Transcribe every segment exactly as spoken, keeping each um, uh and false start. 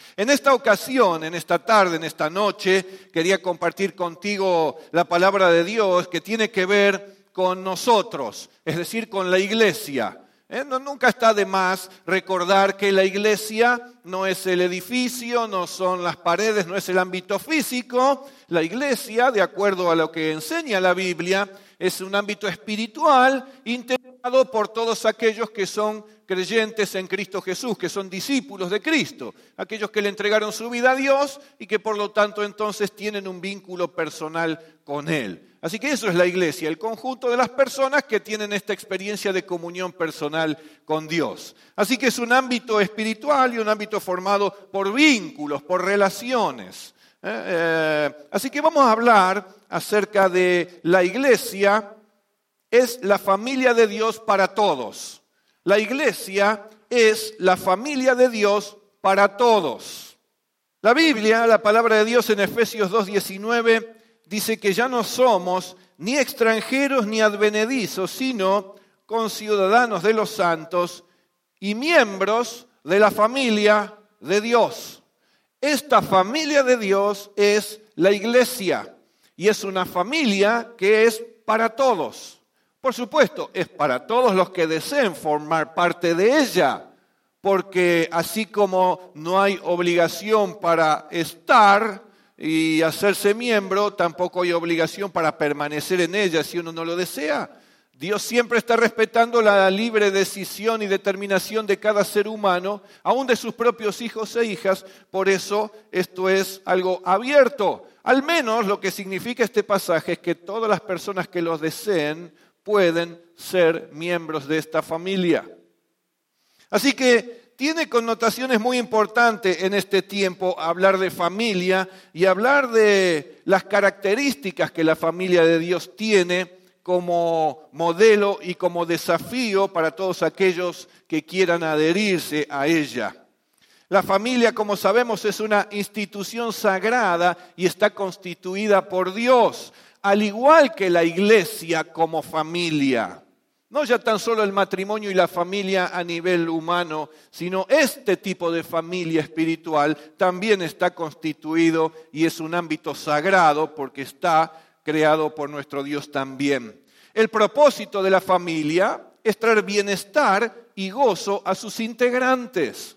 En esta ocasión, en esta tarde, en esta noche, quería compartir contigo la palabra de Dios que tiene que ver con nosotros, es decir, con la iglesia. ¿Eh? No, nunca está de más recordar que la iglesia no es el edificio, no son las paredes, no es el ámbito físico. La iglesia, de acuerdo a lo que enseña la Biblia, es un ámbito espiritual integrado por todos aquellos que son creyentes en Cristo Jesús, que son discípulos de Cristo, aquellos que le entregaron su vida a Dios y que por lo tanto entonces tienen un vínculo personal con Él. Así que eso es la iglesia, el conjunto de las personas que tienen esta experiencia de comunión personal con Dios. Así que es un ámbito espiritual y un ámbito formado por vínculos, por relaciones. Eh, eh, así que vamos a hablar acerca de la iglesia, es la familia de Dios para todos. La iglesia es la familia de Dios para todos. La Biblia, la palabra de Dios en Efesios dos diecinueve, dice que ya no somos ni extranjeros ni advenedizos, sino conciudadanos de los santos y miembros de la familia de Dios. Esta familia de Dios es la iglesia y es una familia que es para todos. Por supuesto, es para todos los que deseen formar parte de ella, porque así como no hay obligación para estar y hacerse miembro, tampoco hay obligación para permanecer en ella si uno no lo desea. Dios siempre está respetando la libre decisión y determinación de cada ser humano, aún de sus propios hijos e hijas. Por eso esto es algo abierto. Al menos lo que significa este pasaje es que todas las personas que los deseen pueden ser miembros de esta familia. Así que tiene connotaciones muy importantes en este tiempo hablar de familia y hablar de las características que la familia de Dios tiene como modelo y como desafío para todos aquellos que quieran adherirse a ella. La familia, como sabemos, es una institución sagrada y está constituida por Dios, al igual que la iglesia como familia. No ya tan solo el matrimonio y la familia a nivel humano, sino este tipo de familia espiritual también está constituido y es un ámbito sagrado porque está creado por nuestro Dios también. El propósito de la familia es traer bienestar y gozo a sus integrantes.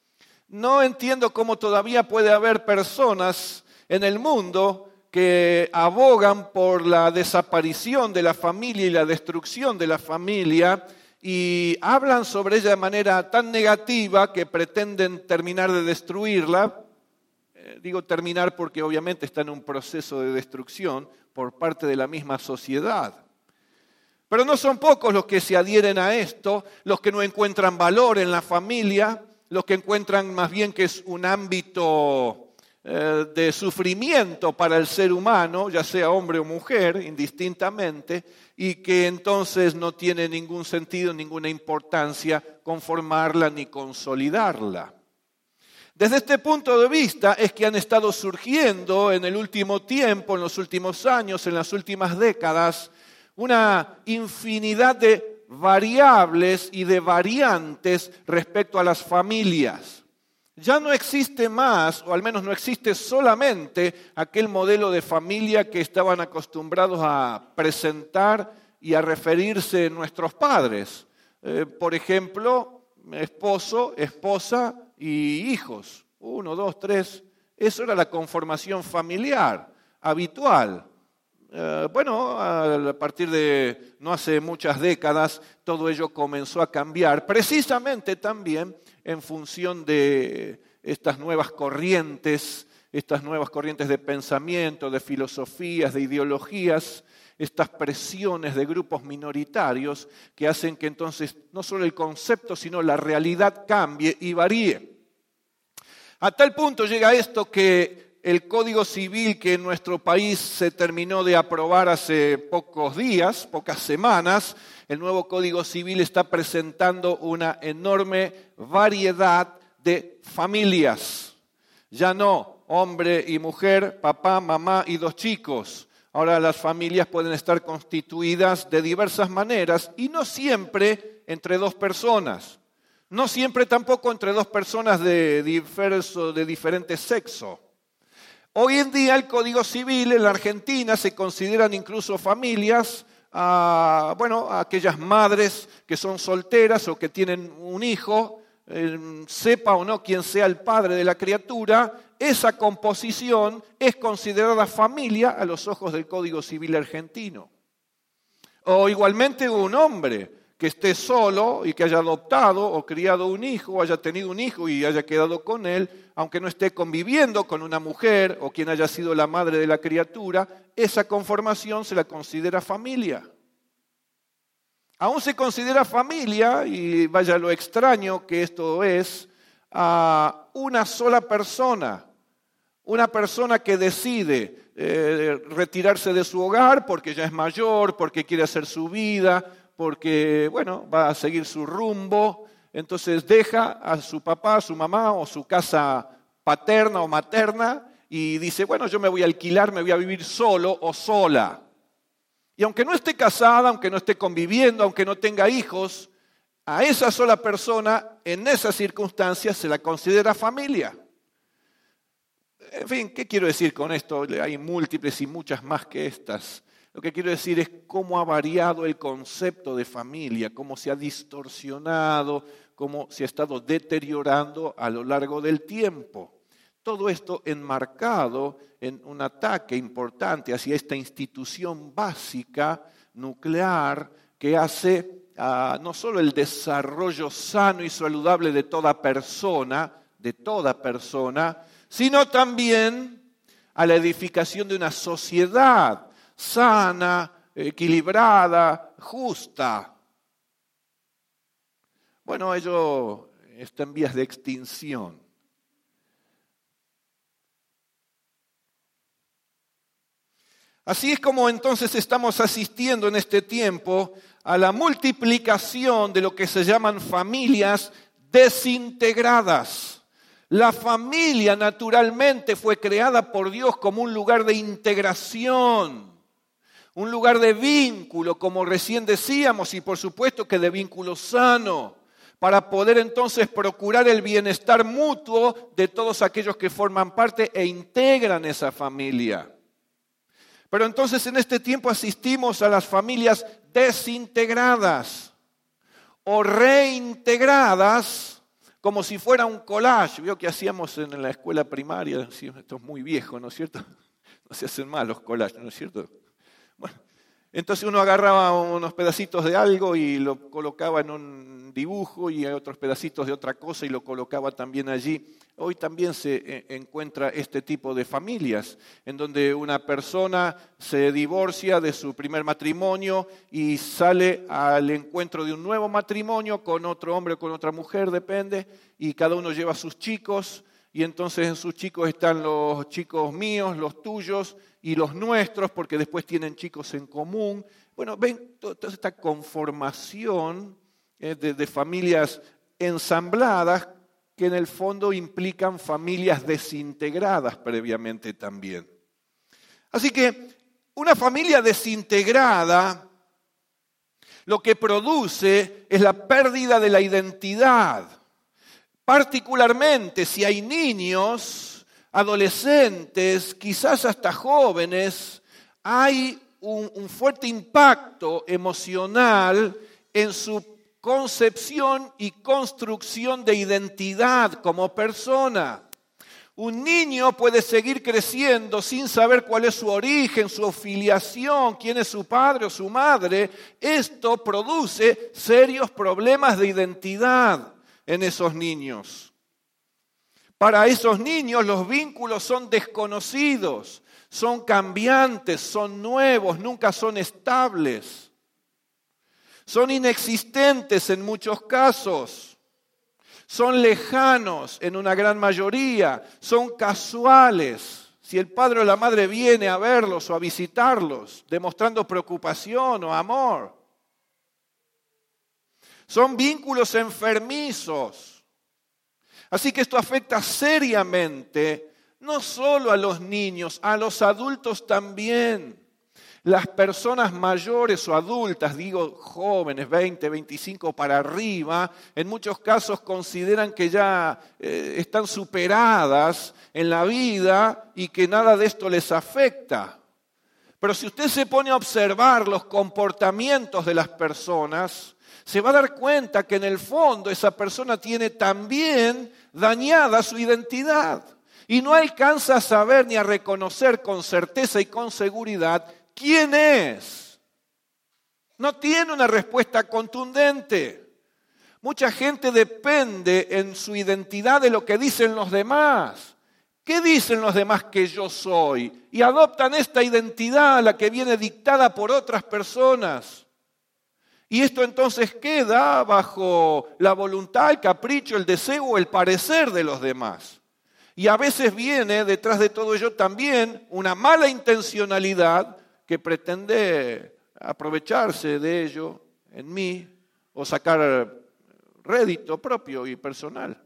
No entiendo cómo todavía puede haber personas en el mundo que abogan por la desaparición de la familia y la destrucción de la familia y hablan sobre ella de manera tan negativa que pretenden terminar de destruirla. Eh, digo terminar porque obviamente está en un proceso de destrucción por parte de la misma sociedad. Pero no son pocos los que se adhieren a esto, los que no encuentran valor en la familia, los que encuentran más bien que es un ámbito de sufrimiento para el ser humano, ya sea hombre o mujer, indistintamente, y que entonces no tiene ningún sentido, ninguna importancia conformarla ni consolidarla. Desde este punto de vista es que han estado surgiendo en el último tiempo, en los últimos años, en las últimas décadas, una infinidad de variables y de variantes respecto a las familias. Ya no existe más, o al menos no existe solamente aquel modelo de familia que estaban acostumbrados a presentar y a referirse nuestros padres. Eh, por ejemplo, esposo, esposa y hijos. Uno, dos, tres. Eso era la conformación familiar habitual. Eh, bueno, a partir de no hace muchas décadas, todo ello comenzó a cambiar, precisamente también en función de estas nuevas corrientes, estas nuevas corrientes de pensamiento, de filosofías, de ideologías, estas presiones de grupos minoritarios que hacen que entonces no solo el concepto, sino la realidad cambie y varíe. A tal punto llega esto que el Código Civil que en nuestro país se terminó de aprobar hace pocos días, pocas semanas, el nuevo Código Civil está presentando una enorme variedad de familias. Ya no hombre y mujer, papá, mamá y dos chicos. Ahora las familias pueden estar constituidas de diversas maneras y no siempre entre dos personas. No siempre tampoco entre dos personas de, diverso, de diferente sexo. Hoy en día el Código Civil en la Argentina se consideran incluso familias a, bueno, a aquellas madres que son solteras o que tienen un hijo, eh, sepa o no quién sea el padre de la criatura, esa composición es considerada familia a los ojos del Código Civil argentino. O igualmente un hombre que esté solo y que haya adoptado o criado un hijo, o haya tenido un hijo y haya quedado con él, aunque no esté conviviendo con una mujer o quien haya sido la madre de la criatura, esa conformación se la considera familia. Aún se considera familia, y vaya lo extraño que esto es, a una sola persona, una persona que decide eh, retirarse de su hogar porque ya es mayor, porque quiere hacer su vida, porque, bueno, va a seguir su rumbo, entonces deja a su papá, a su mamá o su casa paterna o materna y dice, bueno, yo me voy a alquilar, me voy a vivir solo o sola. Y aunque no esté casada, aunque no esté conviviendo, aunque no tenga hijos, a esa sola persona, en esas circunstancias, se la considera familia. En fin, ¿qué quiero decir con esto? Hay múltiples y muchas más que estas. Lo que quiero decir es cómo ha variado el concepto de familia, cómo se ha distorsionado, cómo se ha estado deteriorando a lo largo del tiempo. Todo esto enmarcado en un ataque importante hacia esta institución básica, nuclear, que hace uh, no solo el desarrollo sano y saludable de toda persona, de toda persona, sino también a la edificación de una sociedad sana, equilibrada, justa. Bueno, ello está en vías de extinción. Así es como entonces estamos asistiendo en este tiempo a la multiplicación de lo que se llaman familias desintegradas. La familia naturalmente fue creada por Dios como un lugar de integración, un lugar de vínculo, como recién decíamos, y por supuesto que de vínculo sano, para poder entonces procurar el bienestar mutuo de todos aquellos que forman parte e integran esa familia. Pero entonces en este tiempo asistimos a las familias desintegradas o reintegradas como si fuera un collage. Vio que hacíamos en la escuela primaria, esto es muy viejo, ¿no es cierto? No se hacen mal los collages, ¿no es cierto? Bueno, entonces uno agarraba unos pedacitos de algo y lo colocaba en un dibujo y otros pedacitos de otra cosa y lo colocaba también allí. Hoy también se encuentra este tipo de familias en donde una persona se divorcia de su primer matrimonio y sale al encuentro de un nuevo matrimonio con otro hombre o con otra mujer, depende, y cada uno lleva a sus chicos y entonces en sus chicos están los chicos míos, los tuyos y los nuestros, porque después tienen chicos en común. Bueno, ven toda esta conformación eh, de, de familias ensambladas que en el fondo implican familias desintegradas previamente también. Así que una familia desintegrada lo que produce es la pérdida de la identidad. Particularmente si hay niños, adolescentes, quizás hasta jóvenes, hay un, un fuerte impacto emocional en su concepción y construcción de identidad como persona. Un niño puede seguir creciendo sin saber cuál es su origen, su filiación, quién es su padre o su madre. Esto produce serios problemas de identidad en esos niños. Para esos niños los vínculos son desconocidos, son cambiantes, son nuevos, nunca son estables. Son inexistentes en muchos casos, son lejanos en una gran mayoría, son casuales. Si el padre o la madre viene a verlos o a visitarlos, demostrando preocupación o amor. Son vínculos enfermizos. Así que esto afecta seriamente no solo a los niños, a los adultos también. Las personas mayores o adultas, digo jóvenes, veinte, veinticinco para arriba, en muchos casos consideran que ya eh, están superadas en la vida y que nada de esto les afecta. Pero si usted se pone a observar los comportamientos de las personas, se va a dar cuenta que en el fondo esa persona tiene también dañada su identidad y no alcanza a saber ni a reconocer con certeza y con seguridad quién es. No tiene una respuesta contundente. Mucha gente depende en su identidad de lo que dicen los demás. ¿Qué dicen los demás que yo soy? Y adoptan esta identidad, la que viene dictada por otras personas. Y esto entonces queda bajo la voluntad, el capricho, el deseo o el parecer de los demás. Y a veces viene detrás de todo ello también una mala intencionalidad que pretende aprovecharse de ello en mí o sacar rédito propio y personal.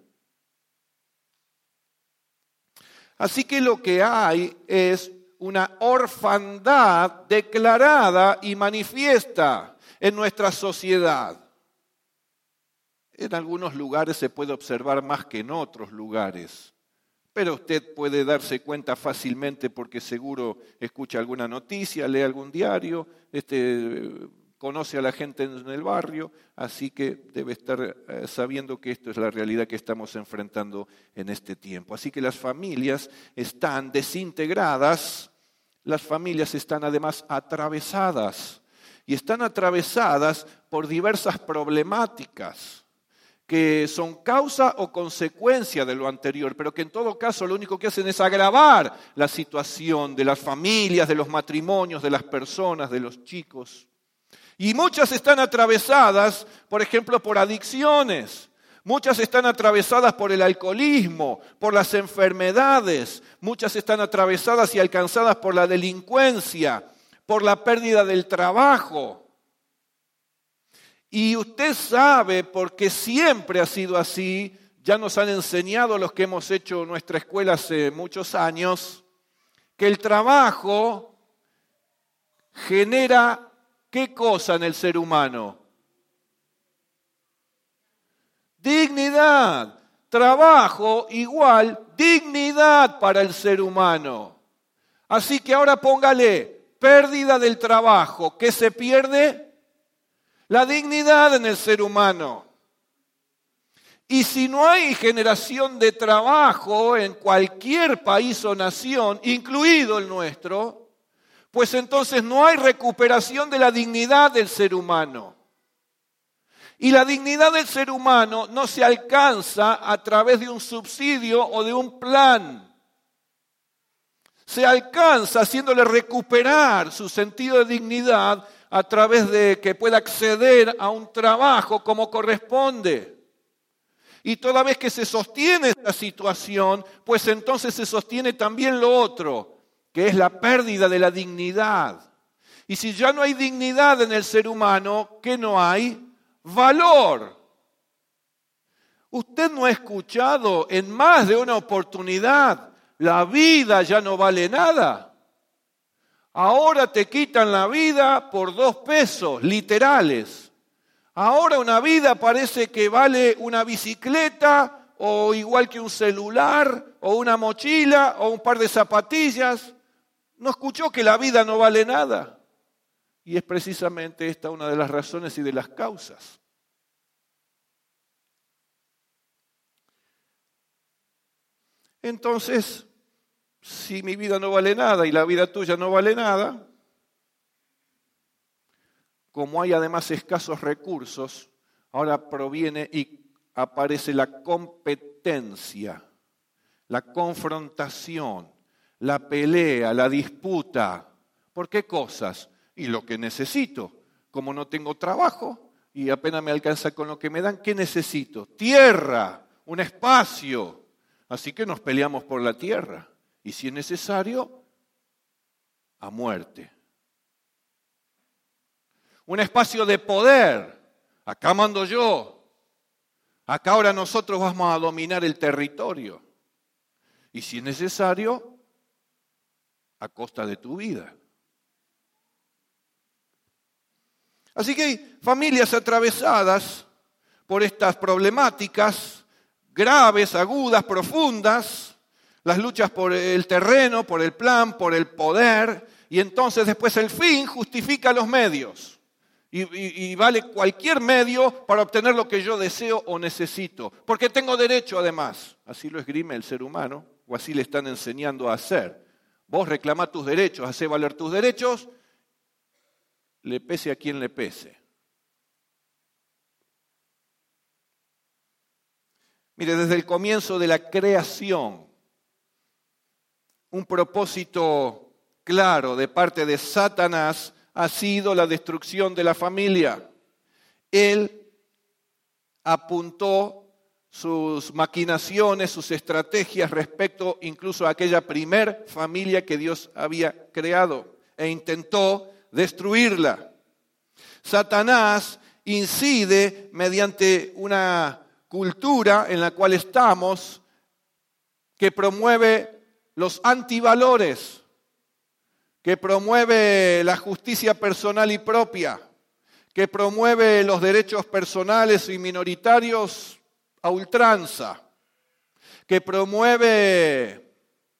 Así que lo que hay es una orfandad declarada y manifiesta en nuestra sociedad. En algunos lugares se puede observar más que en otros lugares. Pero usted puede darse cuenta fácilmente porque seguro escucha alguna noticia, lee algún diario, este, conoce a la gente en el barrio, así que debe estar sabiendo que esto es la realidad que estamos enfrentando en este tiempo. Así que las familias están desintegradas, las familias están además atravesadas, y están atravesadas por diversas problemáticas que son causa o consecuencia de lo anterior, pero que en todo caso lo único que hacen es agravar la situación de las familias, de los matrimonios, de las personas, de los chicos. Y muchas están atravesadas, por ejemplo, por adicciones. Muchas están atravesadas por el alcoholismo, por las enfermedades. Muchas están atravesadas y alcanzadas por la delincuencia, por la pérdida del trabajo. Y usted sabe, porque siempre ha sido así, ya nos han enseñado los que hemos hecho nuestra escuela hace muchos años, que el trabajo genera ¿qué cosa en el ser humano? Dignidad. Trabajo igual dignidad para el ser humano. Así que ahora póngale pérdida del trabajo. ¿Qué se pierde? La dignidad en el ser humano. Y si no hay generación de trabajo en cualquier país o nación, incluido el nuestro, pues entonces no hay recuperación de la dignidad del ser humano. Y la dignidad del ser humano no se alcanza a través de un subsidio o de un plan. Se alcanza haciéndole recuperar su sentido de dignidad a través de que pueda acceder a un trabajo como corresponde. Y toda vez que se sostiene esta situación, pues entonces se sostiene también lo otro, que es la pérdida de la dignidad. Y si ya no hay dignidad en el ser humano, ¿qué no hay? Valor. Usted no ha escuchado en más de una oportunidad, la vida ya no vale nada. Ahora te quitan la vida por dos pesos, literales. Ahora una vida parece que vale una bicicleta o igual que un celular o una mochila o un par de zapatillas. ¿No escuchó que la vida no vale nada? Y es precisamente esta una de las razones y de las causas. Entonces, si mi vida no vale nada y la vida tuya no vale nada, como hay además escasos recursos, ahora proviene y aparece la competencia, la confrontación, la pelea, la disputa. ¿Por qué cosas? Y lo que necesito. Como no tengo trabajo y apenas me alcanza con lo que me dan, ¿qué necesito? Tierra, un espacio. Así que nos peleamos por la tierra. Y si es necesario, a muerte. Un espacio de poder. Acá mando yo. Acá ahora nosotros vamos a dominar el territorio. Y si es necesario, a costa de tu vida. Así que hay familias atravesadas por estas problemáticas graves, agudas, profundas, las luchas por el terreno, por el plan, por el poder, y entonces después el fin justifica los medios. Y, y, y vale cualquier medio para obtener lo que yo deseo o necesito, porque tengo derecho además. Así lo esgrime el ser humano, o así le están enseñando a hacer. Vos reclamá tus derechos, hacé valer tus derechos, le pese a quien le pese. Mire, desde el comienzo de la creación, un propósito claro de parte de Satanás ha sido la destrucción de la familia. Él apuntó sus maquinaciones, sus estrategias respecto incluso a aquella primer familia que Dios había creado e intentó destruirla. Satanás incide mediante una cultura en la cual estamos que promueve los antivalores, que promueve la justicia personal y propia, que promueve los derechos personales y minoritarios a ultranza, que promueve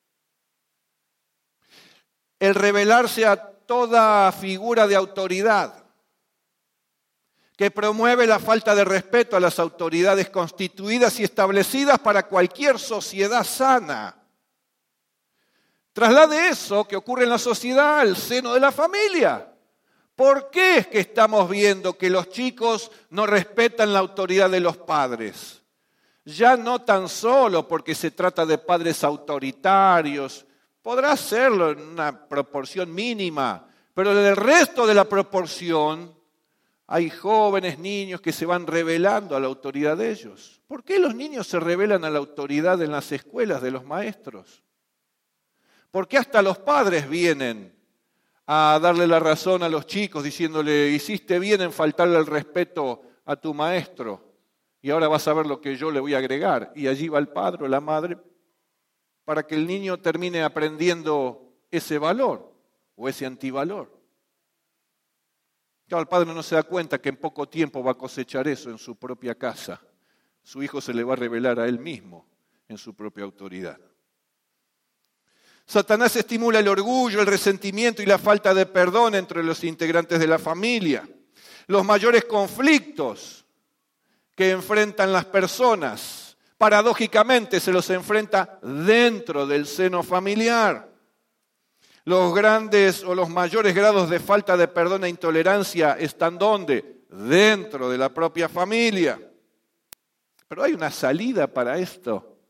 el rebelarse a toda figura de autoridad, que promueve la falta de respeto a las autoridades constituidas y establecidas para cualquier sociedad sana. Traslade eso que ocurre en la sociedad al seno de la familia. ¿Por qué es que estamos viendo que los chicos no respetan la autoridad de los padres? Ya no tan solo porque se trata de padres autoritarios, podrá serlo en una proporción mínima, pero en el resto de la proporción hay jóvenes, niños que se van rebelando a la autoridad de ellos. ¿Por qué los niños se rebelan a la autoridad en las escuelas de los maestros? ¿Por qué hasta los padres vienen a darle la razón a los chicos diciéndole, hiciste bien en faltarle el respeto a tu maestro y ahora vas a ver lo que yo le voy a agregar? Y allí va el padre o la madre para que el niño termine aprendiendo ese valor o ese antivalor. Claro, el padre no se da cuenta que en poco tiempo va a cosechar eso en su propia casa. Su hijo se le va a revelar a él mismo en su propia autoridad. Satanás estimula el orgullo, el resentimiento y la falta de perdón entre los integrantes de la familia. Los mayores conflictos que enfrentan las personas, paradójicamente se los enfrenta dentro del seno familiar. Los grandes o los mayores grados de falta de perdón e intolerancia están ¿dónde? Dentro de la propia familia. Pero hay una salida para esto.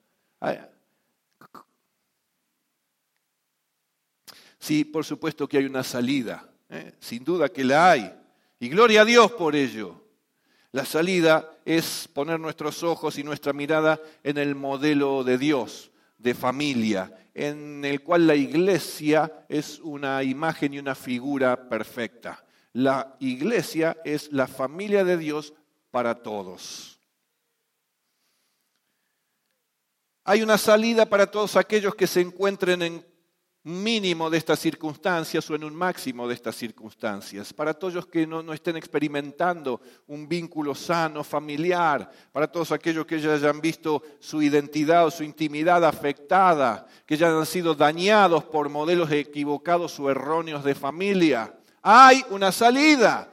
Sí, por supuesto que hay una salida, ¿eh? Sin duda que la hay. Y gloria a Dios por ello. La salida es poner nuestros ojos y nuestra mirada en el modelo de Dios, de familia, en el cual la iglesia es una imagen y una figura perfecta. La iglesia es la familia de Dios para todos. Hay una salida para todos aquellos que se encuentren en un mínimo de estas circunstancias o en un máximo de estas circunstancias, para todos los que no, no estén experimentando un vínculo sano, familiar, para todos aquellos que ya hayan visto su identidad o su intimidad afectada, que ya han sido dañados por modelos equivocados o erróneos de familia. Hay una salida.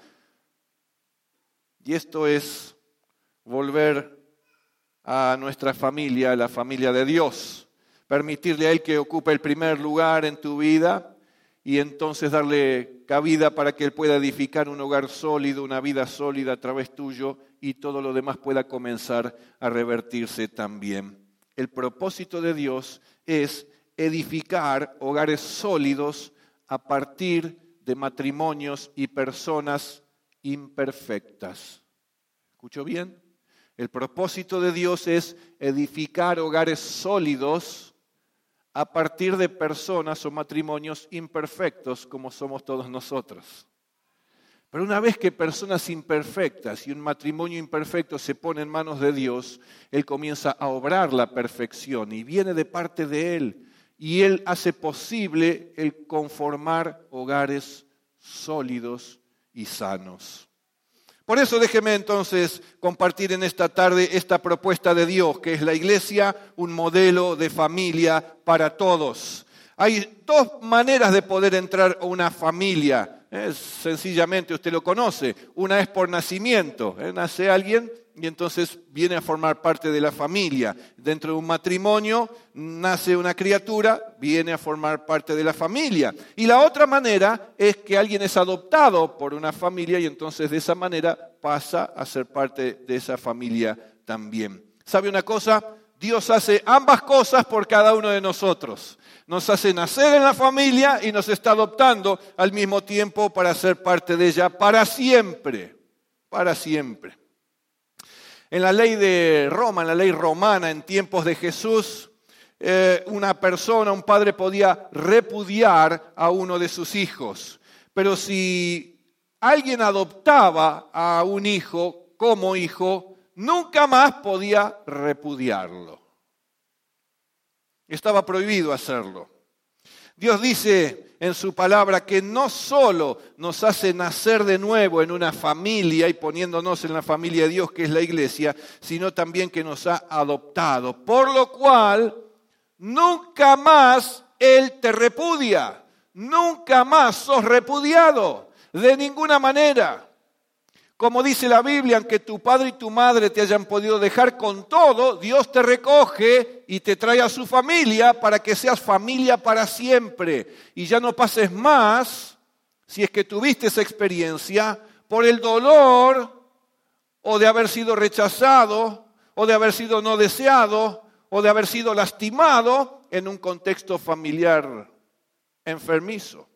Y esto es volver a nuestra familia, a la familia de Dios. Permitirle a Él que ocupe el primer lugar en tu vida y entonces darle cabida para que Él pueda edificar un hogar sólido, una vida sólida a través tuyo y todo lo demás pueda comenzar a revertirse también. El propósito de Dios es edificar hogares sólidos a partir de matrimonios y personas imperfectas. ¿Escuchó bien? El propósito de Dios es edificar hogares sólidos a partir de personas o matrimonios imperfectos como somos todos nosotros. Pero una vez que personas imperfectas y un matrimonio imperfecto se pone en manos de Dios, Él comienza a obrar la perfección y viene de parte de Él. Y Él hace posible el conformar hogares sólidos y sanos. Por eso déjeme entonces compartir en esta tarde esta propuesta de Dios, que es la iglesia, un modelo de familia para todos. Hay dos maneras de poder entrar a una familia. Eh, sencillamente usted lo conoce. Una es por nacimiento. Eh, nace alguien y entonces viene a formar parte de la familia. Dentro de un matrimonio nace una criatura, viene a formar parte de la familia. Y la otra manera es que alguien es adoptado por una familia y entonces de esa manera pasa a ser parte de esa familia también. ¿Sabe una cosa? Dios hace ambas cosas por cada uno de nosotros. Nos hace nacer en la familia y nos está adoptando al mismo tiempo para ser parte de ella para siempre, para siempre. En la ley de Roma, en la ley romana, en tiempos de Jesús, eh, una persona, un padre podía repudiar a uno de sus hijos. Pero si alguien adoptaba a un hijo como hijo, nunca más podía repudiarlo. Estaba prohibido hacerlo. Dios dice en su palabra que no solo nos hace nacer de nuevo en una familia y poniéndonos en la familia de Dios que es la iglesia, sino también que nos ha adoptado. Por lo cual, nunca más Él te repudia. Nunca más sos repudiado. De ninguna manera. Como dice la Biblia, aunque tu padre y tu madre te hayan podido dejar con todo, Dios te recoge y te trae a su familia para que seas familia para siempre. Y ya no pases más, si es que tuviste esa experiencia, por el dolor o de haber sido rechazado, o de haber sido no deseado, o de haber sido lastimado en un contexto familiar enfermizo.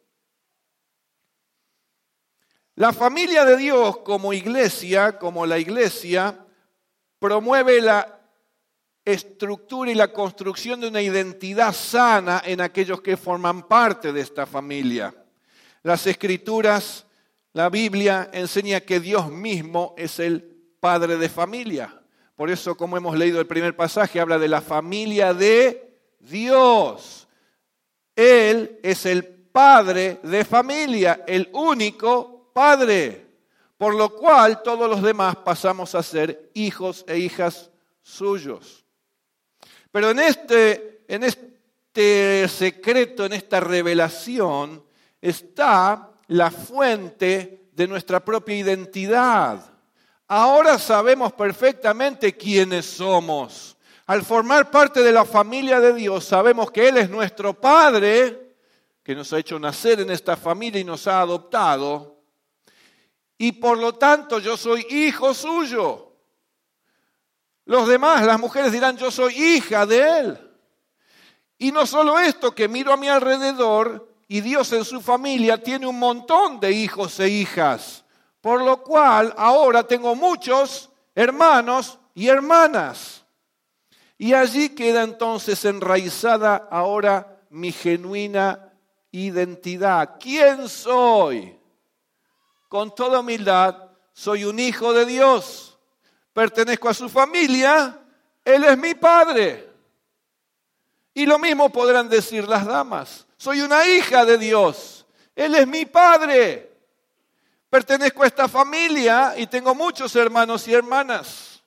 La familia de Dios como iglesia, como la iglesia, promueve la estructura y la construcción de una identidad sana en aquellos que forman parte de esta familia. Las Escrituras, la Biblia, enseña que Dios mismo es el padre de familia. Por eso, como hemos leído el primer pasaje, habla de la familia de Dios. Él es el padre de familia, el único Padre, por lo cual todos los demás pasamos a ser hijos e hijas suyos. Pero en este, en este secreto, en esta revelación, está la fuente de nuestra propia identidad. Ahora sabemos perfectamente quiénes somos. Al formar parte de la familia de Dios, sabemos que Él es nuestro Padre, que nos ha hecho nacer en esta familia y nos ha adoptado. Y por lo tanto yo soy hijo suyo. Los demás, las mujeres dirán, yo soy hija de Él. Y no solo esto, que miro a mi alrededor y Dios en su familia tiene un montón de hijos e hijas. Por lo cual ahora tengo muchos hermanos y hermanas. Y allí queda entonces enraizada ahora mi genuina identidad. ¿Quién soy? Con toda humildad, soy un hijo de Dios, pertenezco a su familia, Él es mi Padre. Y lo mismo podrán decir las damas, soy una hija de Dios, Él es mi Padre. Pertenezco a esta familia y tengo muchos hermanos y hermanas.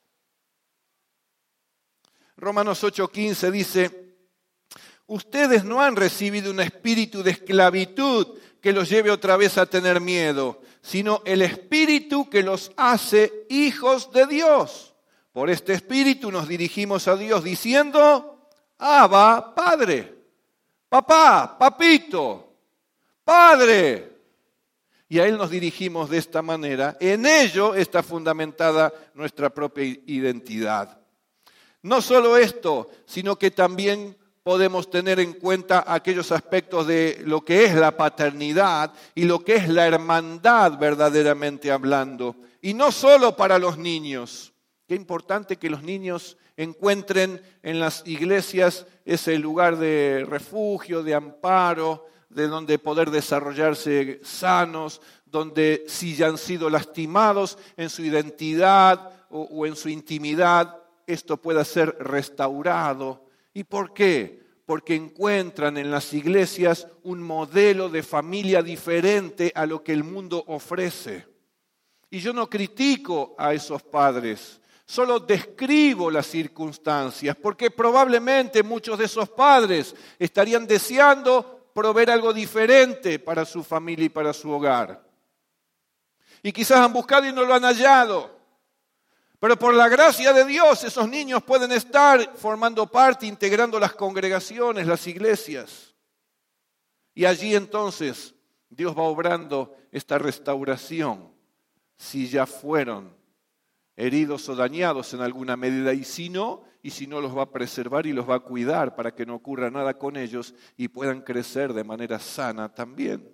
Romanos ocho quince dice, ustedes no han recibido un espíritu de esclavitud que los lleve otra vez a tener miedo, sino el Espíritu que los hace hijos de Dios. Por este Espíritu nos dirigimos a Dios diciendo, Abba, Padre, papá, papito, Padre. Y a Él nos dirigimos de esta manera. En ello está fundamentada nuestra propia identidad. No solo esto, sino que también podemos tener en cuenta aquellos aspectos de lo que es la paternidad y lo que es la hermandad verdaderamente hablando. Y no solo para los niños. Qué importante que los niños encuentren en las iglesias ese lugar de refugio, de amparo, de donde poder desarrollarse sanos, donde si ya han sido lastimados en su identidad o, o en su intimidad, esto pueda ser restaurado. ¿Y por qué? Porque encuentran en las iglesias un modelo de familia diferente a lo que el mundo ofrece. Y yo no critico a esos padres, solo describo las circunstancias, porque probablemente muchos de esos padres estarían deseando proveer algo diferente para su familia y para su hogar. Y quizás han buscado y no lo han hallado. Pero por la gracia de Dios, esos niños pueden estar formando parte, integrando las congregaciones, las iglesias. Y allí entonces Dios va obrando esta restauración, si ya fueron heridos o dañados en alguna medida, y si no, y si no los va a preservar y los va a cuidar para que no ocurra nada con ellos y puedan crecer de manera sana también.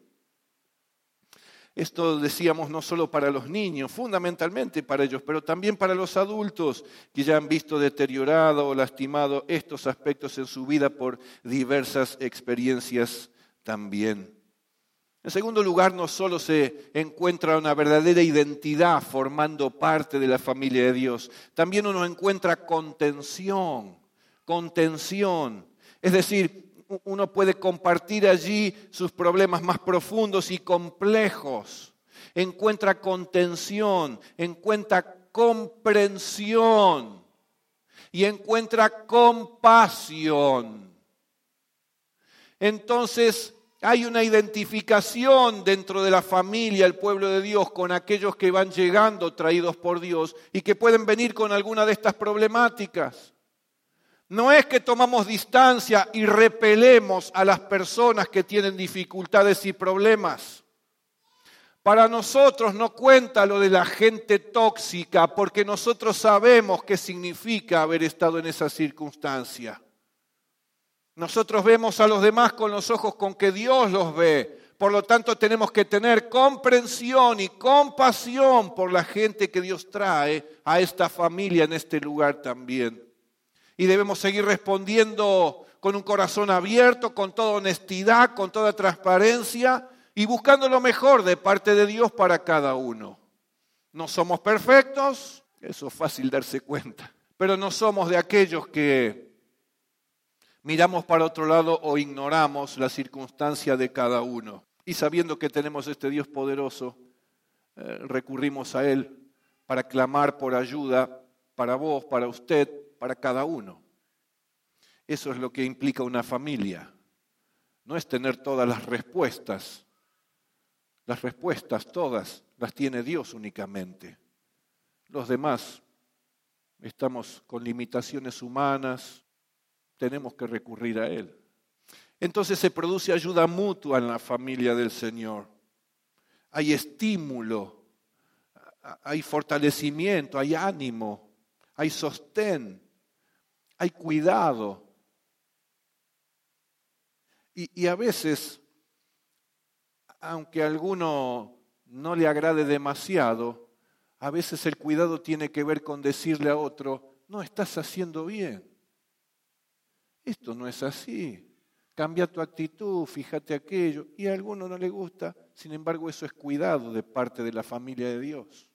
Esto decíamos no solo para los niños, fundamentalmente para ellos, pero también para los adultos que ya han visto deteriorado o lastimado estos aspectos en su vida por diversas experiencias también. En segundo lugar, no solo se encuentra una verdadera identidad formando parte de la familia de Dios, también uno encuentra contención, contención. Es decir, uno puede compartir allí sus problemas más profundos y complejos. Encuentra contención, encuentra comprensión y encuentra compasión. Entonces, hay una identificación dentro de la familia, el pueblo de Dios, con aquellos que van llegando traídos por Dios y que pueden venir con alguna de estas problemáticas. No es que tomamos distancia y repelemos a las personas que tienen dificultades y problemas. Para nosotros no cuenta lo de la gente tóxica, porque nosotros sabemos qué significa haber estado en esa circunstancia. Nosotros vemos a los demás con los ojos con que Dios los ve. Por lo tanto, tenemos que tener comprensión y compasión por la gente que Dios trae a esta familia en este lugar también. Y debemos seguir respondiendo con un corazón abierto, con toda honestidad, con toda transparencia y buscando lo mejor de parte de Dios para cada uno. No somos perfectos, eso es fácil darse cuenta, pero no somos de aquellos que miramos para otro lado o ignoramos la circunstancia de cada uno. Y sabiendo que tenemos este Dios poderoso, eh, recurrimos a Él para clamar por ayuda para vos, para usted, para cada uno. Eso es lo que implica una familia. No es tener todas las respuestas. Las respuestas todas las tiene Dios únicamente. Los demás estamos con limitaciones humanas, tenemos que recurrir a Él. Entonces se produce ayuda mutua en la familia del Señor. Hay estímulo, hay fortalecimiento, hay ánimo, hay sostén, hay cuidado. Y, y a veces, aunque a alguno no le agrade demasiado, a veces el cuidado tiene que ver con decirle a otro, no estás haciendo bien. Esto no es así. Cambia tu actitud, fíjate aquello. Y a alguno no le gusta, sin embargo, eso es cuidado de parte de la familia de Dios.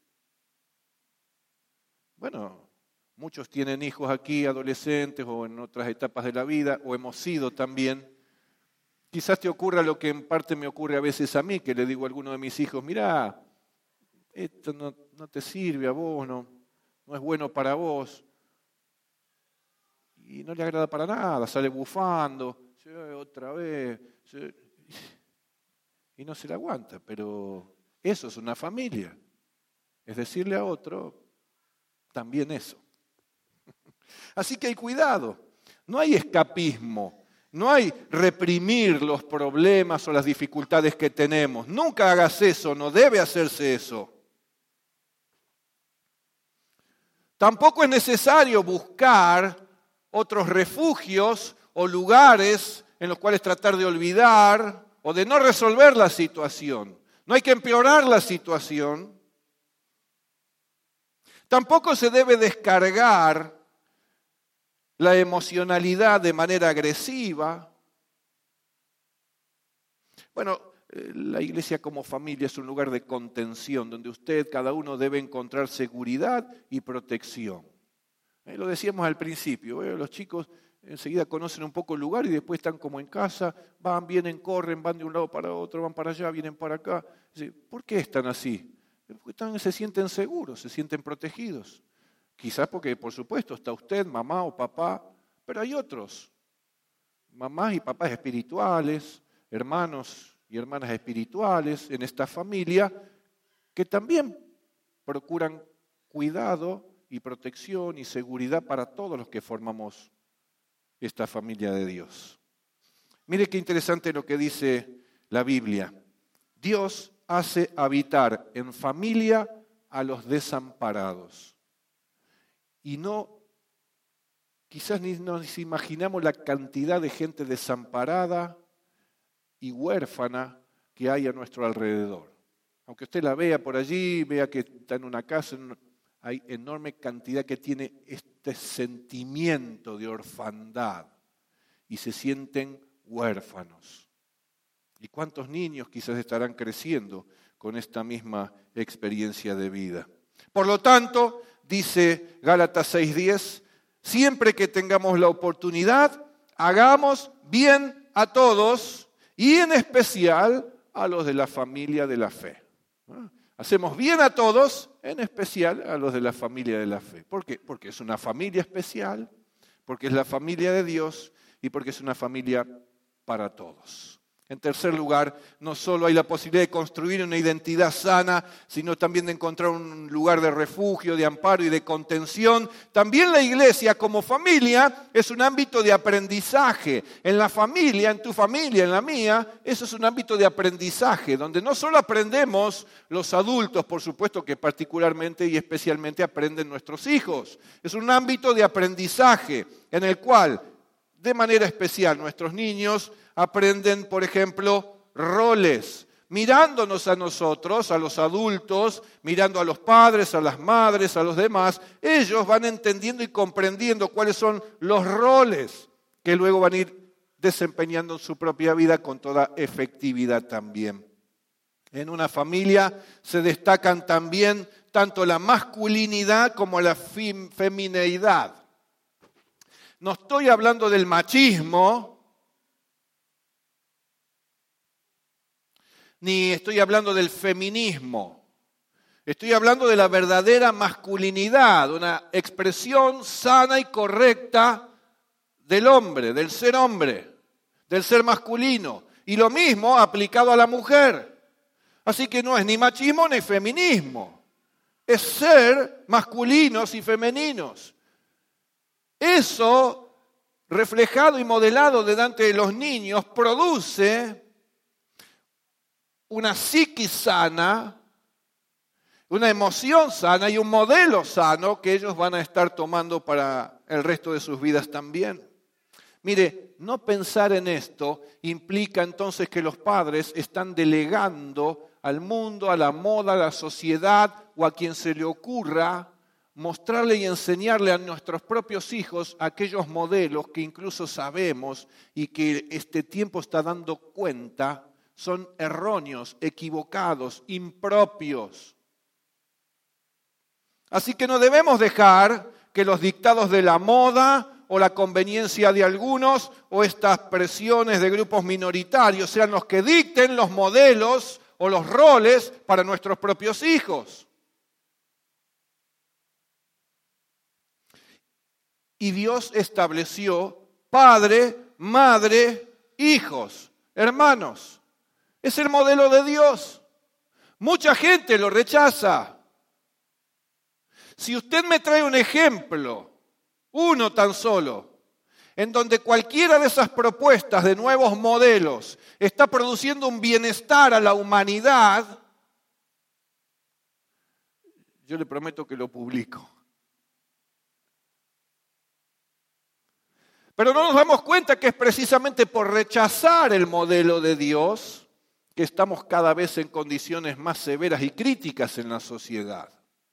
Bueno, muchos tienen hijos aquí, adolescentes o en otras etapas de la vida, o hemos sido también. Quizás te ocurra lo que en parte me ocurre a veces a mí, que le digo a alguno de mis hijos, mirá, esto no, no te sirve a vos, no, no es bueno para vos. Y no le agrada para nada, sale bufando, otra vez, y no se le aguanta, pero eso es una familia. Es decirle a otro también eso. Así que hay cuidado, no hay escapismo, no hay reprimir los problemas o las dificultades que tenemos. Nunca hagas eso, no debe hacerse eso. Tampoco es necesario buscar otros refugios o lugares en los cuales tratar de olvidar o de no resolver la situación. No hay que empeorar la situación. Tampoco se debe descargar la emocionalidad de manera agresiva. Bueno, la iglesia como familia es un lugar de contención, donde usted, cada uno, debe encontrar seguridad y protección. Eh, lo decíamos al principio, eh, los chicos enseguida conocen un poco el lugar y después están como en casa, van, vienen, corren, van de un lado para otro, van para allá, vienen para acá. ¿Por qué están así? Porque también se sienten seguros, se sienten protegidos. Quizás porque, por supuesto, está usted, mamá o papá, pero hay otros. Mamás y papás espirituales, hermanos y hermanas espirituales en esta familia que también procuran cuidado y protección y seguridad para todos los que formamos esta familia de Dios. Mire qué interesante lo que dice la Biblia. Dios hace habitar en familia a los desamparados. Y no, quizás ni nos imaginamos la cantidad de gente desamparada y huérfana que hay a nuestro alrededor. Aunque usted la vea por allí, vea que está en una casa, hay enorme cantidad que tiene este sentimiento de orfandad y se sienten huérfanos. ¿Y cuántos niños quizás estarán creciendo con esta misma experiencia de vida? Por lo tanto, dice Gálatas seis diez, siempre que tengamos la oportunidad, hagamos bien a todos y en especial a los de la familia de la fe. Hacemos bien a todos, en especial a los de la familia de la fe. ¿Por qué? Porque es una familia especial, porque es la familia de Dios y porque es una familia para todos. En tercer lugar, no solo hay la posibilidad de construir una identidad sana, sino también de encontrar un lugar de refugio, de amparo y de contención. También la iglesia como familia es un ámbito de aprendizaje. En la familia, en tu familia, en la mía, eso es un ámbito de aprendizaje, donde no solo aprendemos los adultos, por supuesto que particularmente y especialmente aprenden nuestros hijos. Es un ámbito de aprendizaje en el cual, de manera especial, nuestros niños aprenden, por ejemplo, roles, mirándonos a nosotros, a los adultos, mirando a los padres, a las madres, a los demás. Ellos van entendiendo y comprendiendo cuáles son los roles que luego van a ir desempeñando en su propia vida con toda efectividad también. En una familia se destacan también tanto la masculinidad como la femineidad. No estoy hablando del machismo, ni estoy hablando del feminismo. Estoy hablando de la verdadera masculinidad, una expresión sana y correcta del hombre, del ser hombre, del ser masculino. Y lo mismo aplicado a la mujer. Así que no es ni machismo ni feminismo. Es ser masculinos y femeninos. Eso, reflejado y modelado delante de los niños, produce una psiquis sana, una emoción sana y un modelo sano que ellos van a estar tomando para el resto de sus vidas también. Mire, no pensar en esto implica entonces que los padres están delegando al mundo, a la moda, a la sociedad o a quien se le ocurra mostrarle y enseñarle a nuestros propios hijos aquellos modelos que incluso sabemos y que este tiempo está dando cuenta son erróneos, equivocados, impropios. Así que no debemos dejar que los dictados de la moda o la conveniencia de algunos o estas presiones de grupos minoritarios sean los que dicten los modelos o los roles para nuestros propios hijos. Y Dios estableció padre, madre, hijos, hermanos. Es el modelo de Dios. Mucha gente lo rechaza. Si usted me trae un ejemplo, uno tan solo, en donde cualquiera de esas propuestas de nuevos modelos está produciendo un bienestar a la humanidad, yo le prometo que lo publico. Pero no nos damos cuenta que es precisamente por rechazar el modelo de Dios que estamos cada vez en condiciones más severas y críticas en la sociedad.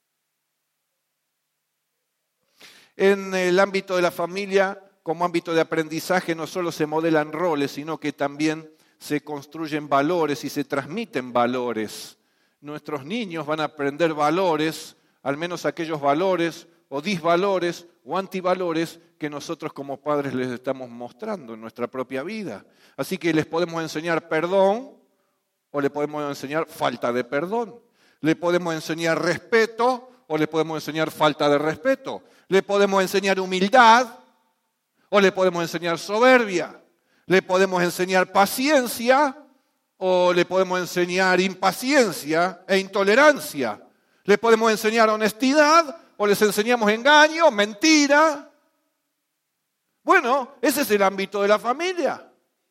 En el ámbito de la familia, como ámbito de aprendizaje, no solo se modelan roles, sino que también se construyen valores y se transmiten valores. Nuestros niños van a aprender valores, al menos aquellos valores o disvalores o antivalores que nosotros como padres les estamos mostrando en nuestra propia vida. Así que les podemos enseñar perdón o le podemos enseñar falta de perdón. Le podemos enseñar respeto o le podemos enseñar falta de respeto. Le podemos enseñar humildad o le podemos enseñar soberbia. Le podemos enseñar paciencia o le podemos enseñar impaciencia e intolerancia. Le podemos enseñar honestidad o les enseñamos engaño, mentira. Bueno, ese es el ámbito de la familia.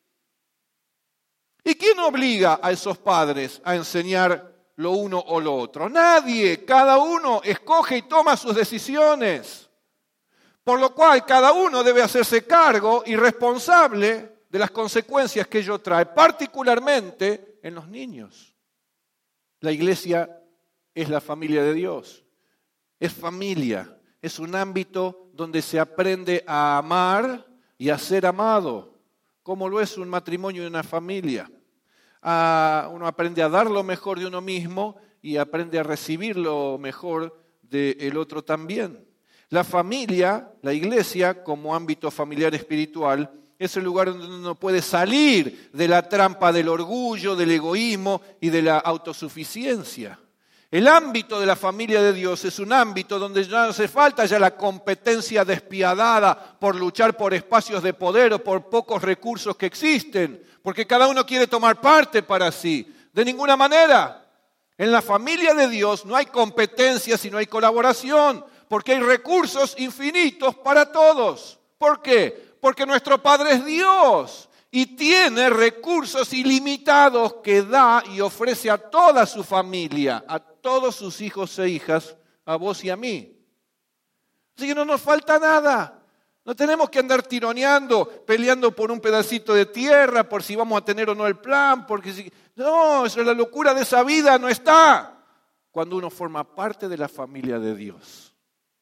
¿Y quién obliga a esos padres a enseñar lo uno o lo otro? Nadie. Cada uno escoge y toma sus decisiones. Por lo cual cada uno debe hacerse cargo y responsable de las consecuencias que ello trae, particularmente en los niños. La iglesia es la familia de Dios. Es familia. Es un ámbito donde se aprende a amar y a ser amado, como lo es un matrimonio y una familia. Ah, uno aprende a dar lo mejor de uno mismo y aprende a recibir lo mejor del otro también. La familia, la iglesia, como ámbito familiar espiritual, es el lugar donde uno puede salir de la trampa del orgullo, del egoísmo y de la autosuficiencia. El ámbito de la familia de Dios es un ámbito donde ya no hace falta ya la competencia despiadada por luchar por espacios de poder o por pocos recursos que existen, porque cada uno quiere tomar parte para sí. De ninguna manera. En la familia de Dios no hay competencia sino hay colaboración, porque hay recursos infinitos para todos. ¿Por qué? Porque nuestro Padre es Dios y tiene recursos ilimitados que da y ofrece a toda su familia, a todos sus hijos e hijas, a vos y a mí. Así que no nos falta nada. No tenemos que andar tironeando, peleando por un pedacito de tierra, por si vamos a tener o no el plan, porque si... No, eso es la locura de esa vida, no está. Cuando uno forma parte de la familia de Dios.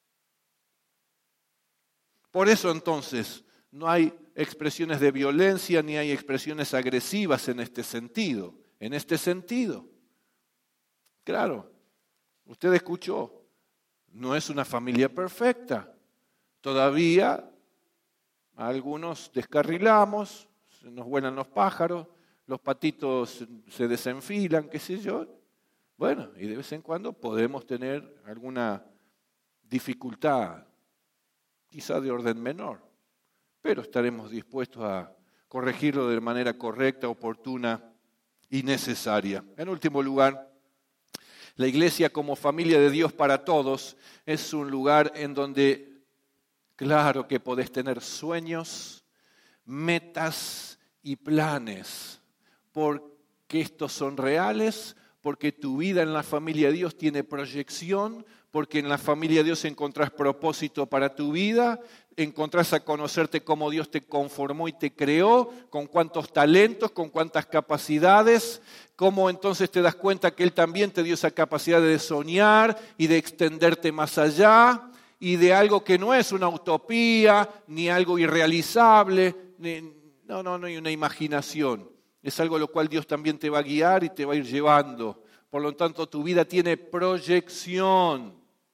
Por eso entonces no hay expresiones de violencia ni hay expresiones agresivas en este sentido. En este sentido. Claro, usted escuchó, no es una familia perfecta. Todavía algunos descarrilamos, se nos vuelan los pájaros, los patitos se desenfilan, qué sé yo. Bueno, y de vez en cuando podemos tener alguna dificultad, quizá de orden menor, pero estaremos dispuestos a corregirlo de manera correcta, oportuna y necesaria. En último lugar, la iglesia como familia de Dios para todos es un lugar en donde, claro que podés tener sueños, metas y planes, porque estos son reales, porque tu vida en la familia de Dios tiene proyección, porque en la familia de Dios encontrás propósito para tu vida, encontrás a conocerte cómo Dios te conformó y te creó, con cuántos talentos, con cuántas capacidades, cómo entonces te das cuenta que Él también te dio esa capacidad de soñar y de extenderte más allá, y de algo que no es una utopía, ni algo irrealizable, ni, no, no, no hay una imaginación. Es algo a lo cual Dios también te va a guiar y te va a ir llevando. Por lo tanto, tu vida tiene proyección.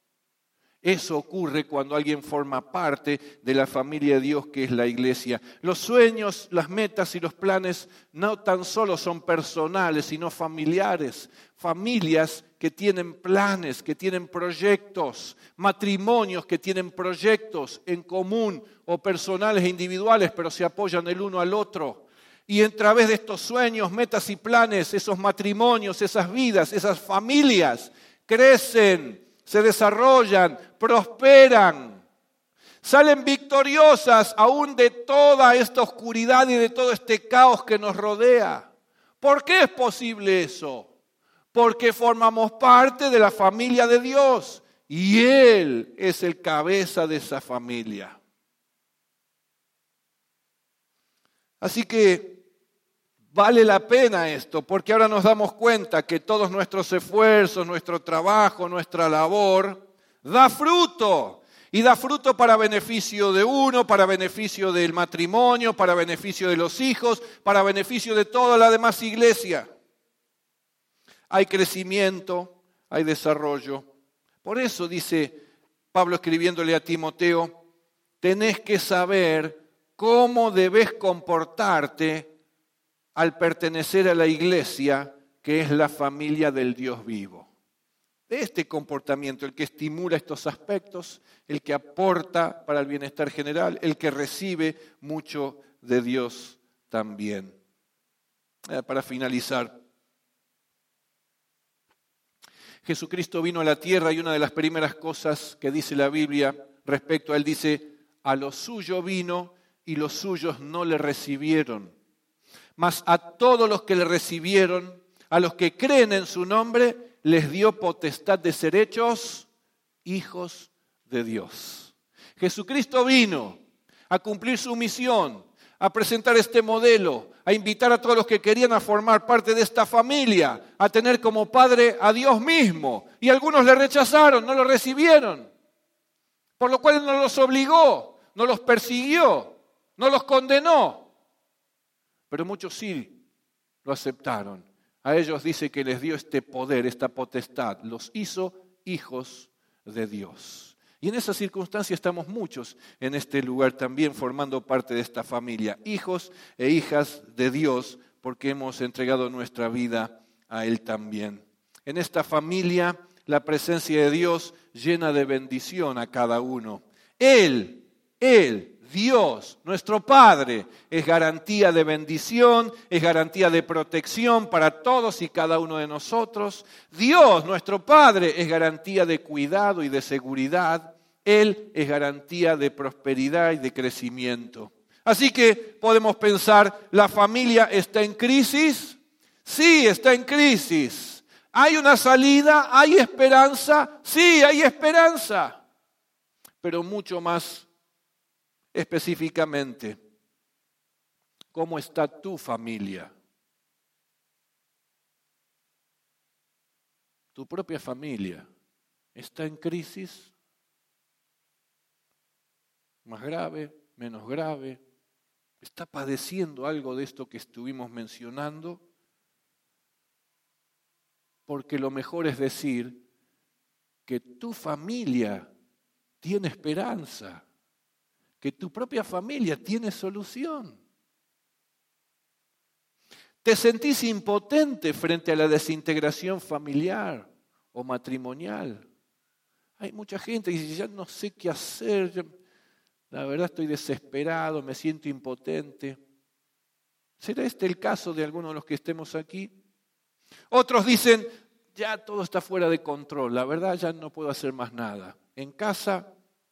Eso ocurre cuando alguien forma parte de la familia de Dios que es la iglesia. Los sueños, las metas y los planes no tan solo son personales, sino familiares. Familias que tienen planes, que tienen proyectos, matrimonios que tienen proyectos en común o personales e individuales, pero se apoyan el uno al otro. Y a través de estos sueños, metas y planes, esos matrimonios, esas vidas, esas familias crecen, se desarrollan, prosperan, salen victoriosas aún de toda esta oscuridad y de todo este caos que nos rodea. ¿Por qué es posible eso? Porque formamos parte de la familia de Dios y Él es el cabeza de esa familia. Así que vale la pena esto, porque ahora nos damos cuenta que todos nuestros esfuerzos, nuestro trabajo, nuestra labor, da fruto. Y da fruto para beneficio de uno, para beneficio del matrimonio, para beneficio de los hijos, para beneficio de toda la demás iglesia. Hay crecimiento, hay desarrollo. Por eso dice Pablo escribiéndole a Timoteo, tenés que saber cómo debes comportarte al pertenecer a la iglesia, que es la familia del Dios vivo. de este comportamiento, el que estimula estos aspectos, el que aporta para el bienestar general, el que recibe mucho de Dios también. Eh, para finalizar, Jesucristo vino a la tierra y una de las primeras cosas que dice la Biblia respecto a él dice, a lo suyo vino y los suyos no le recibieron. Mas a todos los que le recibieron, a los que creen en su nombre, les dio potestad de ser hechos hijos de Dios. Jesucristo vino a cumplir su misión, a presentar este modelo, a invitar a todos los que querían a formar parte de esta familia, a tener como padre a Dios mismo. Y algunos le rechazaron, no lo recibieron. Por lo cual no los obligó, no los persiguió, no los condenó. Pero muchos sí lo aceptaron. A ellos dice que les dio este poder, esta potestad. Los hizo hijos de Dios. Y en esa circunstancia estamos muchos en este lugar también formando parte de esta familia. Hijos e hijas de Dios porque hemos entregado nuestra vida a Él también. En esta familia la presencia de Dios llena de bendición a cada uno. Él, Él, Dios, nuestro Padre, es garantía de bendición, es garantía de protección para todos y cada uno de nosotros. Dios, nuestro Padre, es garantía de cuidado y de seguridad. Él es garantía de prosperidad y de crecimiento. Así que podemos pensar, ¿la familia está en crisis? Sí, está en crisis. ¿Hay una salida? ¿Hay esperanza? Sí, hay esperanza. Pero mucho más específicamente, ¿cómo está tu familia? Tu propia familia está en crisis, más grave, menos grave, está padeciendo algo de esto que estuvimos mencionando, porque lo mejor es decir que tu familia tiene esperanza, que tu propia familia tiene solución. ¿Te sentís impotente frente a la desintegración familiar o matrimonial? Hay mucha gente que dice, ya no sé qué hacer, ya, la verdad estoy desesperado, me siento impotente. ¿Será este el caso de algunos de los que estemos aquí? Otros dicen, ya todo está fuera de control, la verdad ya no puedo hacer más nada. En casa,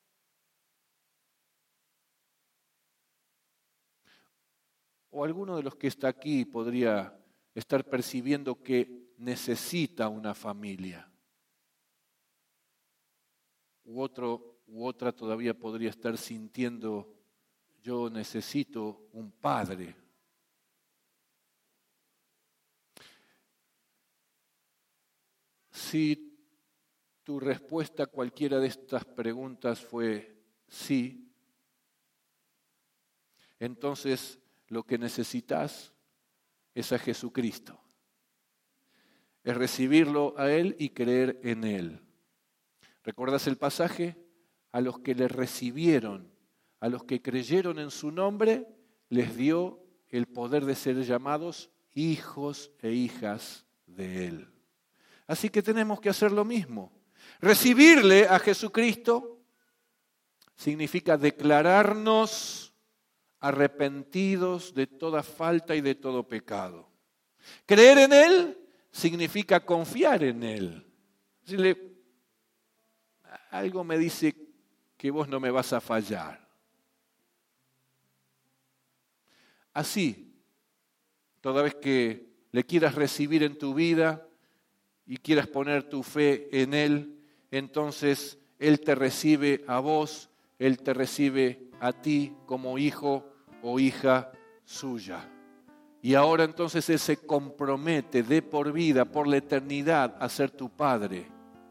o alguno de los que está aquí podría estar percibiendo que necesita una familia. U otro, u otra todavía podría estar sintiendo, yo necesito un padre. Si tu respuesta a cualquiera de estas preguntas fue sí, entonces lo que necesitas es a Jesucristo. Es recibirlo a Él y creer en Él. ¿Recuerdas el pasaje? A los que le recibieron, a los que creyeron en su nombre, les dio el poder de ser llamados hijos e hijas de Él. Así que tenemos que hacer lo mismo. Recibirle a Jesucristo significa declararnos arrepentidos de toda falta y de todo pecado. Creer en Él significa confiar en Él. Decirle, algo me dice que vos no me vas a fallar. Así, toda vez que le quieras recibir en tu vida y quieras poner tu fe en Él, entonces Él te recibe a vos, Él te recibe a ti como hijo o hija suya. Y ahora entonces Él se compromete de por vida, por la eternidad, a ser tu Padre.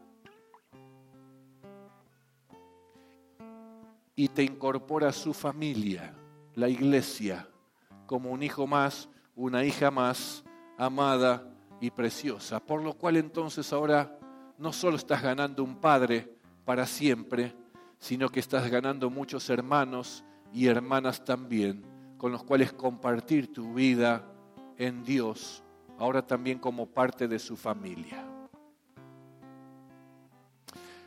Y te incorpora a su familia, la iglesia, como un hijo más, una hija más, amada y preciosa. Por lo cual entonces ahora no solo estás ganando un padre para siempre, sino que estás ganando muchos hermanos y hermanas también, con los cuales compartir tu vida en Dios, ahora también como parte de su familia.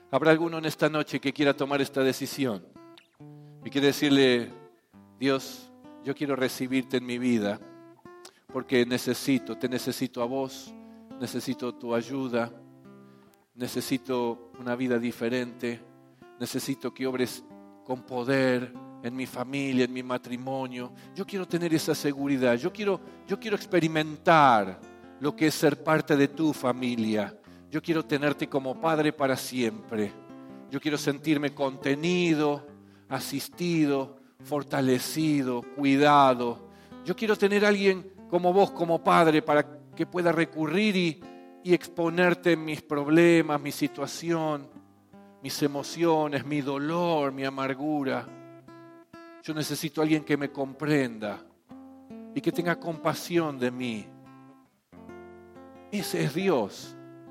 Habrá alguno en esta noche que quiera tomar esta decisión y quiere decirle, Dios, yo quiero recibirte en mi vida porque necesito, te necesito a vos, necesito tu ayuda, necesito una vida diferente, necesito que obres con poder en mi familia, en mi matrimonio. Yo quiero tener esa seguridad, yo quiero, yo quiero experimentar lo que es ser parte de tu familia. Yo quiero tenerte como padre para siempre. Yo quiero sentirme contenido, asistido, fortalecido, cuidado. Yo quiero tener a alguien como vos, como padre, para que pueda recurrir y, y exponerte mis problemas, mi situación, mis emociones, mi dolor, mi amargura. Yo necesito a alguien que me comprenda y que tenga compasión de mí. Ese es Dios.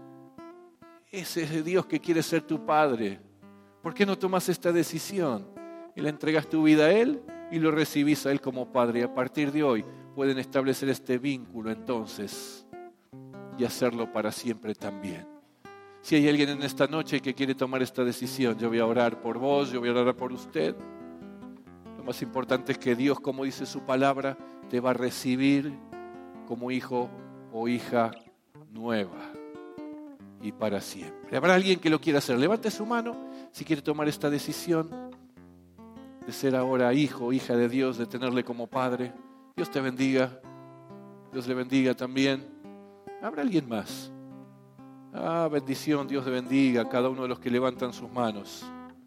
Ese es Dios que quiere ser tu Padre. ¿Por qué no tomas esta decisión y le entregas tu vida a Él y lo recibís a Él como Padre? Y a partir de hoy pueden establecer este vínculo entonces y hacerlo para siempre también. Si hay alguien en esta noche que quiere tomar esta decisión, yo voy a orar por vos, yo voy a orar por usted. Lo más importante es que Dios, como dice su palabra, te va a recibir como hijo o hija nueva y para siempre. ¿Habrá alguien que lo quiera hacer? Levante su mano si quiere tomar esta decisión de ser ahora hijo o hija de Dios, de tenerle como padre. Dios te bendiga. Dios le bendiga también. ¿Habrá alguien más? Ah, bendición, Dios le bendiga a cada uno de los que levantan sus manos.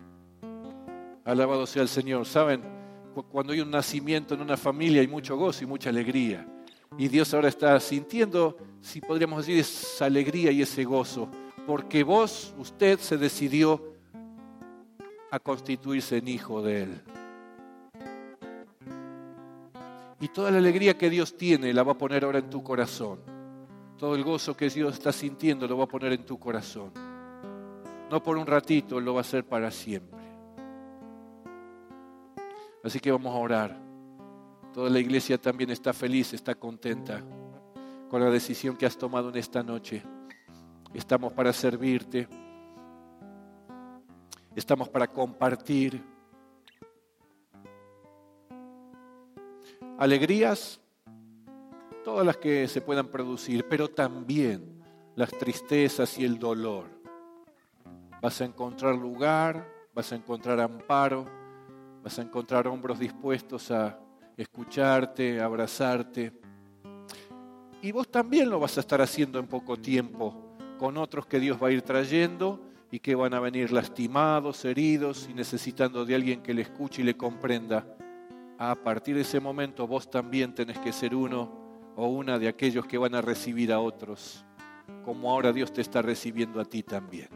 Alabado sea el Señor. ¿Saben? Cuando hay un nacimiento en una familia hay mucho gozo y mucha alegría. Y Dios ahora está sintiendo, si podríamos decir, esa alegría y ese gozo. Porque vos, usted se decidió a constituirse en hijo de Él. Y toda la alegría que Dios tiene la va a poner ahora en tu corazón. Todo el gozo que Dios está sintiendo lo va a poner en tu corazón. No por un ratito, lo va a hacer para siempre. Así que vamos a orar. Toda la iglesia también está feliz, está contenta con la decisión que has tomado en esta noche. Estamos para servirte. Estamos para compartir. Alegrías, todas las que se puedan producir, pero también las tristezas y el dolor. Vas a encontrar lugar, vas a encontrar amparo, vas a encontrar hombros dispuestos a escucharte, abrazarte. Y vos también lo vas a estar haciendo en poco tiempo con otros que Dios va a ir trayendo y que van a venir lastimados, heridos y necesitando de alguien que le escuche y le comprenda. A partir de ese momento vos también tenés que ser uno o una de aquellos que van a recibir a otros, como ahora Dios te está recibiendo a ti también.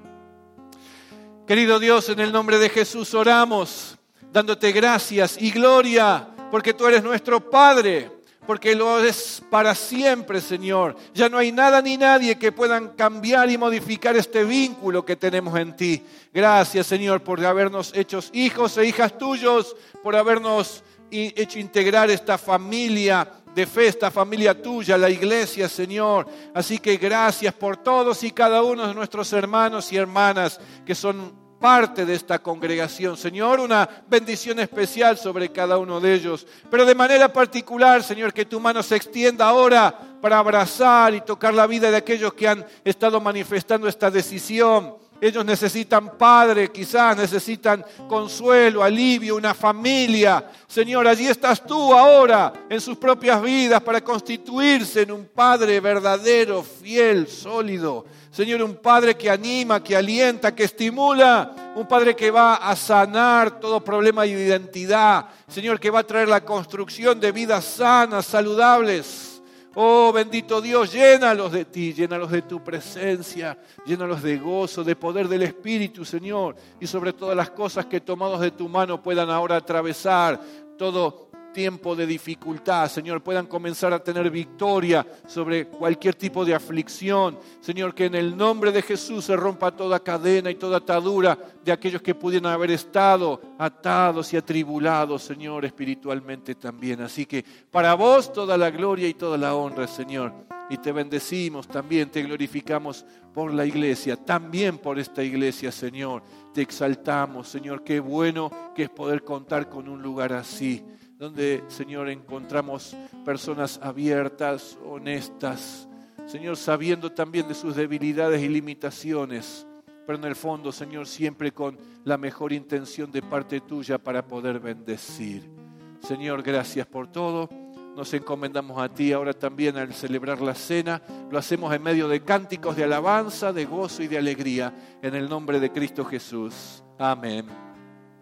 Querido Dios, en el nombre de Jesús oramos, dándote gracias y gloria, porque tú eres nuestro Padre, porque lo eres para siempre, Señor. Ya no hay nada ni nadie que puedan cambiar y modificar este vínculo que tenemos en ti. Gracias, Señor, por habernos hecho hijos e hijas tuyos, por habernos hecho integrar esta familia de fe, esta familia tuya, la iglesia, Señor. Así que gracias por todos y cada uno de nuestros hermanos y hermanas que son parte de esta congregación. Señor, una bendición especial sobre cada uno de ellos. Pero de manera particular, Señor, que tu mano se extienda ahora para abrazar y tocar la vida de aquellos que han estado manifestando esta decisión. Ellos necesitan padre, quizás necesitan consuelo, alivio, una familia. Señor, allí estás tú ahora en sus propias vidas para constituirse en un padre verdadero, fiel, sólido. Señor, un padre que anima, que alienta, que estimula. Un padre que va a sanar todo problema de identidad. Señor, que va a traer la construcción de vidas sanas, saludables. Oh, bendito Dios, llénalos de ti, llénalos de tu presencia, llénalos de gozo, de poder del Espíritu, Señor. Y sobre todas las cosas que tomados de tu mano puedan ahora atravesar todo tiempo de dificultad, Señor, puedan comenzar a tener victoria sobre cualquier tipo de aflicción. Señor, que en el nombre de Jesús se rompa toda cadena y toda atadura de aquellos que pudieran haber estado atados y atribulados, Señor, espiritualmente también. Así que para vos toda la gloria y toda la honra, Señor. Y te bendecimos también, te glorificamos por la iglesia, también por esta iglesia, Señor. Te exaltamos, Señor, qué bueno que es poder contar con un lugar así, donde, Señor, encontramos personas abiertas, honestas, Señor, sabiendo también de sus debilidades y limitaciones, pero en el fondo, Señor, siempre con la mejor intención de parte tuya para poder bendecir. Señor, gracias por todo. Nos encomendamos a ti ahora también al celebrar la cena. Lo hacemos en medio de cánticos de alabanza, de gozo y de alegría. En el nombre de Cristo Jesús. Amén.